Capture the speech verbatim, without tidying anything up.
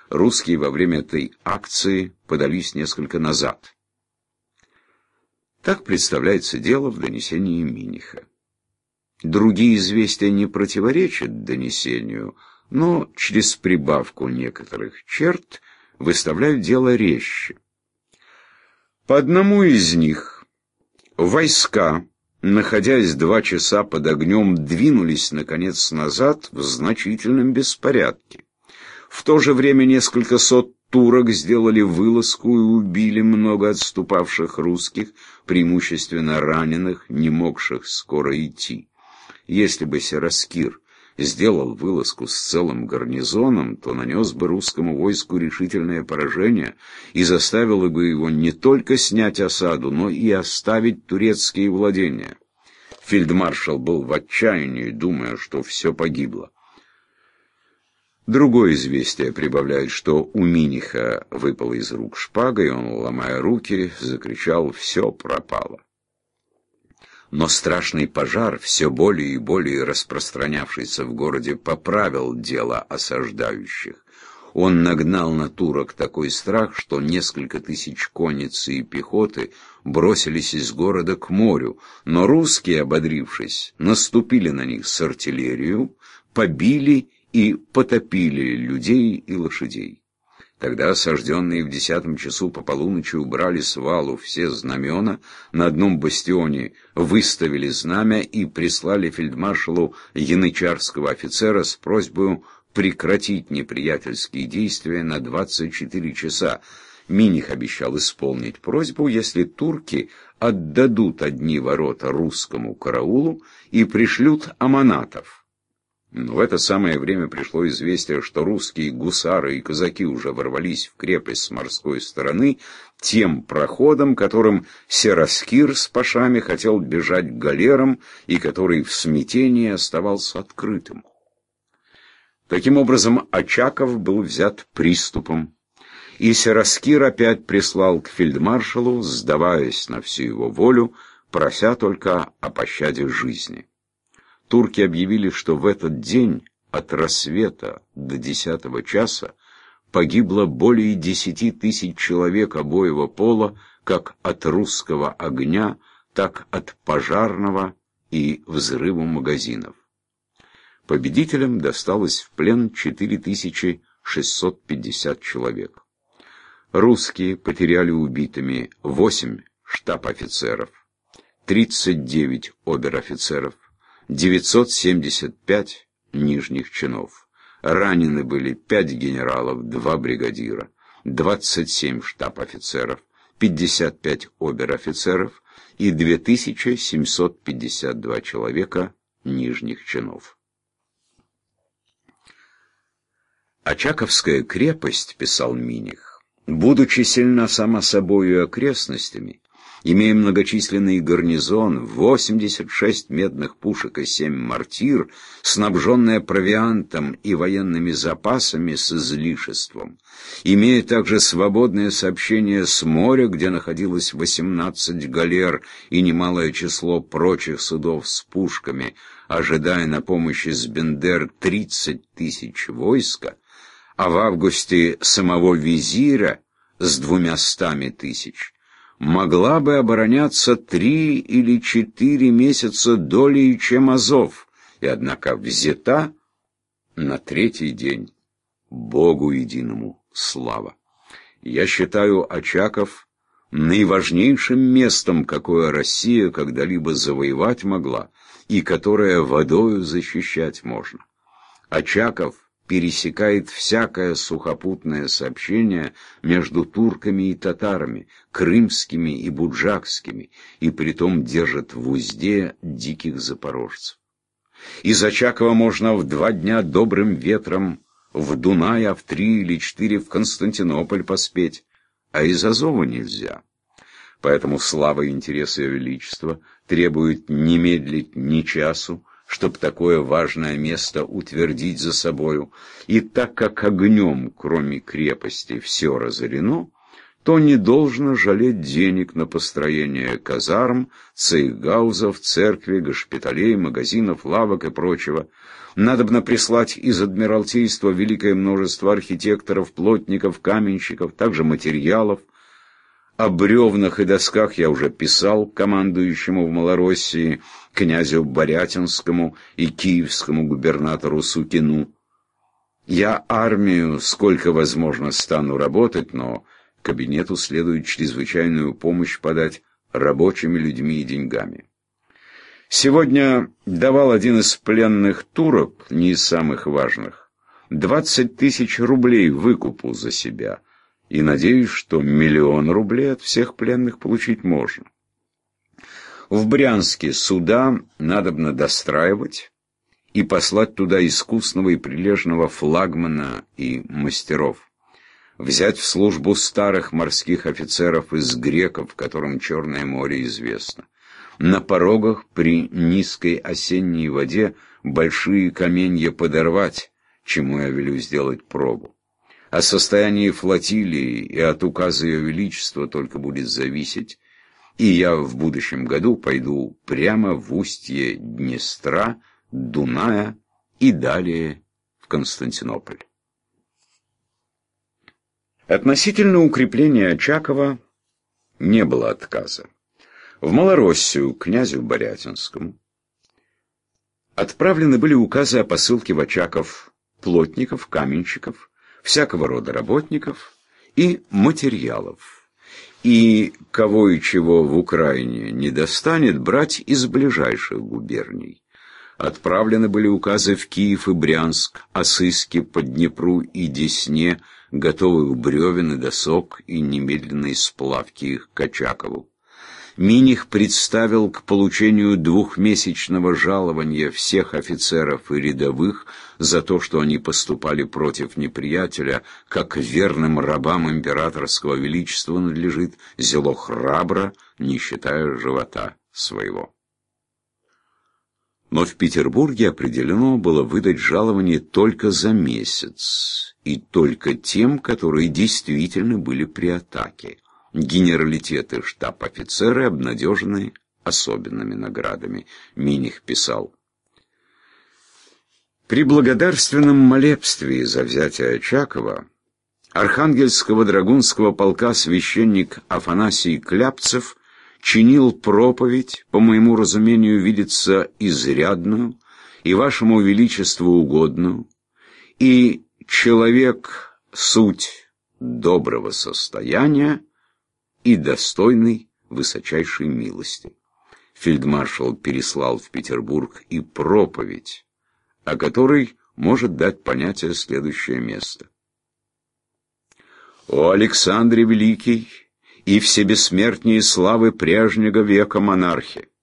русские во время этой акции подались несколько назад. Так представляется дело в донесении Миниха. Другие известия не противоречат донесению, но через прибавку некоторых черт выставляют дело резче. По одному из них войска, находясь два часа под огнем, двинулись, наконец, назад в значительном беспорядке. В то же время несколько сот турок сделали вылазку и убили много отступавших русских, преимущественно раненых, не могших скоро идти. Если бы Сераскир сделал вылазку с целым гарнизоном, то нанес бы русскому войску решительное поражение и заставило бы его не только снять осаду, но и оставить турецкие владения. Фельдмаршал был в отчаянии, думая, что все погибло. Другое известие прибавляет, что у Миниха выпала из рук шпага, и он, ломая руки, закричал: «Все пропало». Но страшный пожар, все более и более распространявшийся в городе, поправил дело осаждающих. Он нагнал на турок такой страх, что несколько тысяч конницы и пехоты бросились из города к морю, но русские, ободрившись, наступили на них с артиллерией, побили и потопили людей и лошадей. Тогда осажденные в десятом часу по полуночи убрали с валу все знамена, на одном бастионе выставили знамя и прислали фельдмаршалу янычарского офицера с просьбой прекратить неприятельские действия на двадцать четыре часа. Миних обещал исполнить просьбу, если турки отдадут одни ворота русскому караулу и пришлют аманатов. Но в это самое время пришло известие, что русские гусары и казаки уже ворвались в крепость с морской стороны тем проходом, которым Сераскир с пашами хотел бежать к галерам и который в смятении оставался открытым. Таким образом, Очаков был взят приступом, и Сераскир опять прислал к фельдмаршалу, сдаваясь на всю его волю, прося только о пощаде жизни. Турки объявили, что в этот день от рассвета до десятого часа погибло более десяти тысяч человек обоего пола, как от русского огня, так от пожарного и взрыва магазинов. Победителям досталось в плен четыре тысячи шестьсот пятьдесят человек. Русские потеряли убитыми восемь штаб-офицеров, тридцать девять обер-офицеров, девятьсот семьдесят пять нижних чинов. Ранены были пять генералов, два бригадира, двадцать семь штаб-офицеров, пятьдесят пять обер-офицеров и две тысячи семьсот пятьдесят два человека нижних чинов. «Очаковская крепость, — писал Миних, — будучи сильна сама собою и окрестностями, имея многочисленный гарнизон, восемьдесят шесть медных пушек и семь мортир, снабженная провиантом и военными запасами с излишеством, имея также свободное сообщение с моря, где находилось восемнадцать галер и немалое число прочих судов с пушками, ожидая на помощь из Бендер тридцать тысяч войска, а в августе самого визиря с двумястами тысяч, могла бы обороняться три или четыре месяца долей, чем Азов, и однако взята на третий день. Богу единому слава. Я считаю Очаков наиважнейшим местом, какое Россия когда-либо завоевать могла и которое водою защищать можно. Очаков пересекает всякое сухопутное сообщение между турками и татарами, крымскими и буджакскими, и притом держит в узде диких запорожцев. Из Очакова можно в два дня добрым ветром в Дунай, а в три или четыре в Константинополь поспеть, а из Азова нельзя. Поэтому слава и интересы Ее Величества требуют не медлить ни часу, чтоб такое важное место утвердить за собою, и так как огнем, кроме крепости, все разорено, то не должно жалеть денег на построение казарм, цейхгаузов, церкви, госпиталей, магазинов, лавок и прочего. Надобно прислать из Адмиралтейства великое множество архитекторов, плотников, каменщиков, также материалов. О бревнах и досках я уже писал командующему в Малороссии, князю Борятинскому и киевскому губернатору Сукину. Я армию, сколько возможно, стану работать, но кабинету следует чрезвычайную помощь подать рабочими людьми и деньгами. Сегодня давал один из пленных турок, не из самых важных, двадцать тысяч рублей выкупу за себя, и надеюсь, что миллион рублей от всех пленных получить можно. В Брянске суда надобно достраивать и послать туда искусного и прилежного флагмана и мастеров. Взять в службу старых морских офицеров из греков, которым Черное море известно. На порогах при низкой осенней воде большие каменья подорвать, чему я велю сделать пробу. О состоянии флотилии и от указа Ее Величества только будет зависеть, и я в будущем году пойду прямо в устье Днестра, Дуная и далее в Константинополь. Относительно укрепления Очакова не было отказа. В Малороссию князю Борятинскому отправлены были указы о посылке в Очаков плотников, каменщиков, всякого рода работников и материалов. И кого и чего в Украине не достанет, брать из ближайших губерний. Отправлены были указы в Киев и Брянск о сыске по Днепру и Десне готовых бревен и досок и немедленной сплавки их к Очакову. Миних представил к получению двухмесячного жалования всех офицеров и рядовых за то, что они поступали против неприятеля, как верным рабам императорского величества надлежит, зело храбро, не считая живота своего. Но в Петербурге определено было выдать жалование только за месяц, и только тем, которые действительно были при атаке. Генералитеты, штаб-офицеры обнадежены особенными наградами. Миних писал: «При благодарственном молебстве за взятие Очакова Архангельского драгунского полка священник Афанасий Кляпцев чинил проповедь, по моему разумению, видится изрядную и вашему величеству угодную, и человек суть доброго состояния и достойный высочайшей милости». Фельдмаршал переслал в Петербург и проповедь, о которой может дать понятие следующее место. «О Александре Великий и всебессмертнее славы прежнего века монархи!